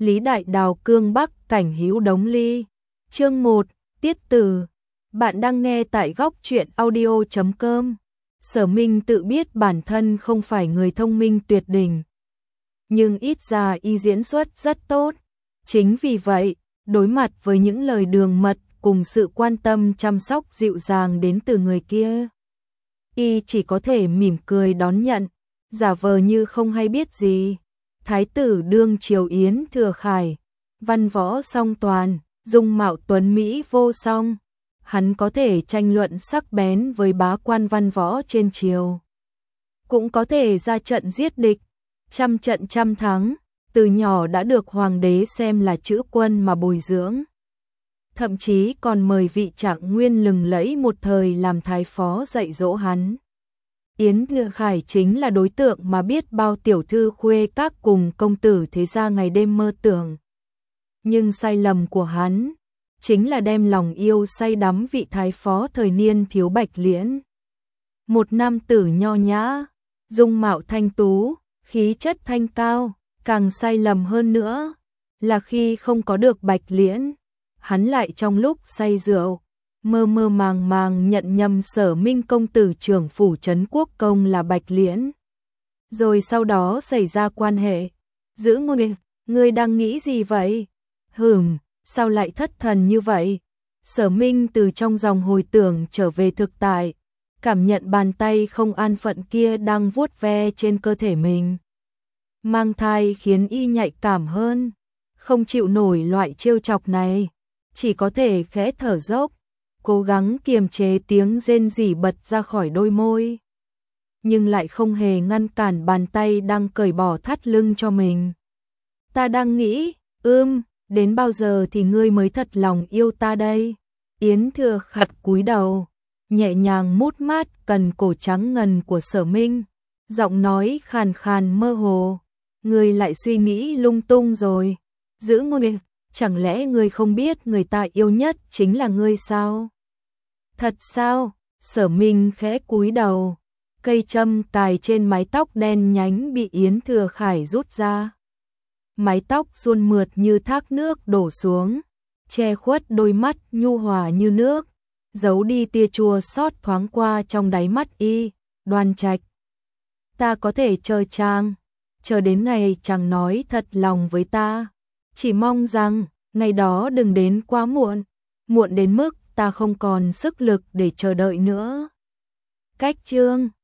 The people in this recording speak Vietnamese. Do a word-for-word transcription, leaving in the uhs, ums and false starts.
Lý Đại Đào cương Bắc cảnh hữu đống ly. Chương một, tiết từ. Bạn đang nghe tại góc truyện audio chấm com. Sở Minh tự biết bản thân không phải người thông minh tuyệt đỉnh, nhưng ít ra y diễn xuất rất tốt. Chính vì vậy, đối mặt với những lời đường mật cùng sự quan tâm chăm sóc dịu dàng đến từ người kia, y chỉ có thể mỉm cười đón nhận, giả vờ như không hay biết gì. Thái tử đương triều Yến Thừa Khải, văn võ song toàn, dung mạo tuấn mỹ vô song, hắn có thể tranh luận sắc bén với bá quan văn võ trên triều, cũng có thể ra trận giết địch, trăm trận trăm thắng, từ nhỏ đã được hoàng đế xem là chữ quân mà bồi dưỡng. Thậm chí còn mời vị Trạng Nguyên lừng lẫy một thời làm thái phó dạy dỗ hắn. Yến Thừa Khải chính là đối tượng mà biết bao tiểu thư khuê các cùng công tử thế gia ngày đêm mơ tưởng. Nhưng sai lầm của hắn chính là đem lòng yêu say đắm vị thái phó thời niên thiếu Bạch Liễn. Một nam tử nho nhã, dung mạo thanh tú, khí chất thanh cao, càng sai lầm hơn nữa là khi không có được Bạch Liễn, hắn lại trong lúc say rượu, mơ mơ màng màng nhận nhầm Sở Minh công tử trưởng phủ trấn quốc công là Bạch Liễn. Rồi sau đó xảy ra quan hệ. Giữ ngôn, ngươi đang nghĩ gì vậy? Hừm, sao lại thất thần như vậy? Sở Minh từ trong dòng hồi tưởng trở về thực tại, cảm nhận bàn tay không an phận kia đang vuốt ve trên cơ thể mình. Mang thai khiến y nhạy cảm hơn, không chịu nổi loại trêu chọc này, chỉ có thể khẽ thở dốc, cố gắng kiềm chế tiếng rên rỉ bật ra khỏi đôi môi, nhưng lại không hề ngăn cản bàn tay đang cởi bỏ thắt lưng cho mình. Ta đang nghĩ, ưm, đến bao giờ thì ngươi mới thật lòng yêu ta đây? Yến Thừa Khải cúi đầu, nhẹ nhàng mút mát cần cổ trắng ngần của Sở Minh, giọng nói khàn khàn mơ hồ. Ngươi lại suy nghĩ lung tung rồi. Giữ ngôn, chẳng lẽ ngươi không biết người ta yêu nhất chính là ngươi sao? Thật sao? Sở Minh khẽ cúi đầu, cây châm cài trên mái tóc đen nhánh bị Yến Thừa Khải rút ra. Mái tóc suôn mượt như thác nước đổ xuống, che khuất đôi mắt nhu hòa như nước, giấu đi tia chua xót thoáng qua trong đáy mắt y, đoan trạch. Ta có thể chờ chàng, chờ đến ngày chàng nói thật lòng với ta. Chỉ mong rằng, ngày đó đừng đến quá muộn, muộn đến mức ta không còn sức lực để chờ đợi nữa. Cách chương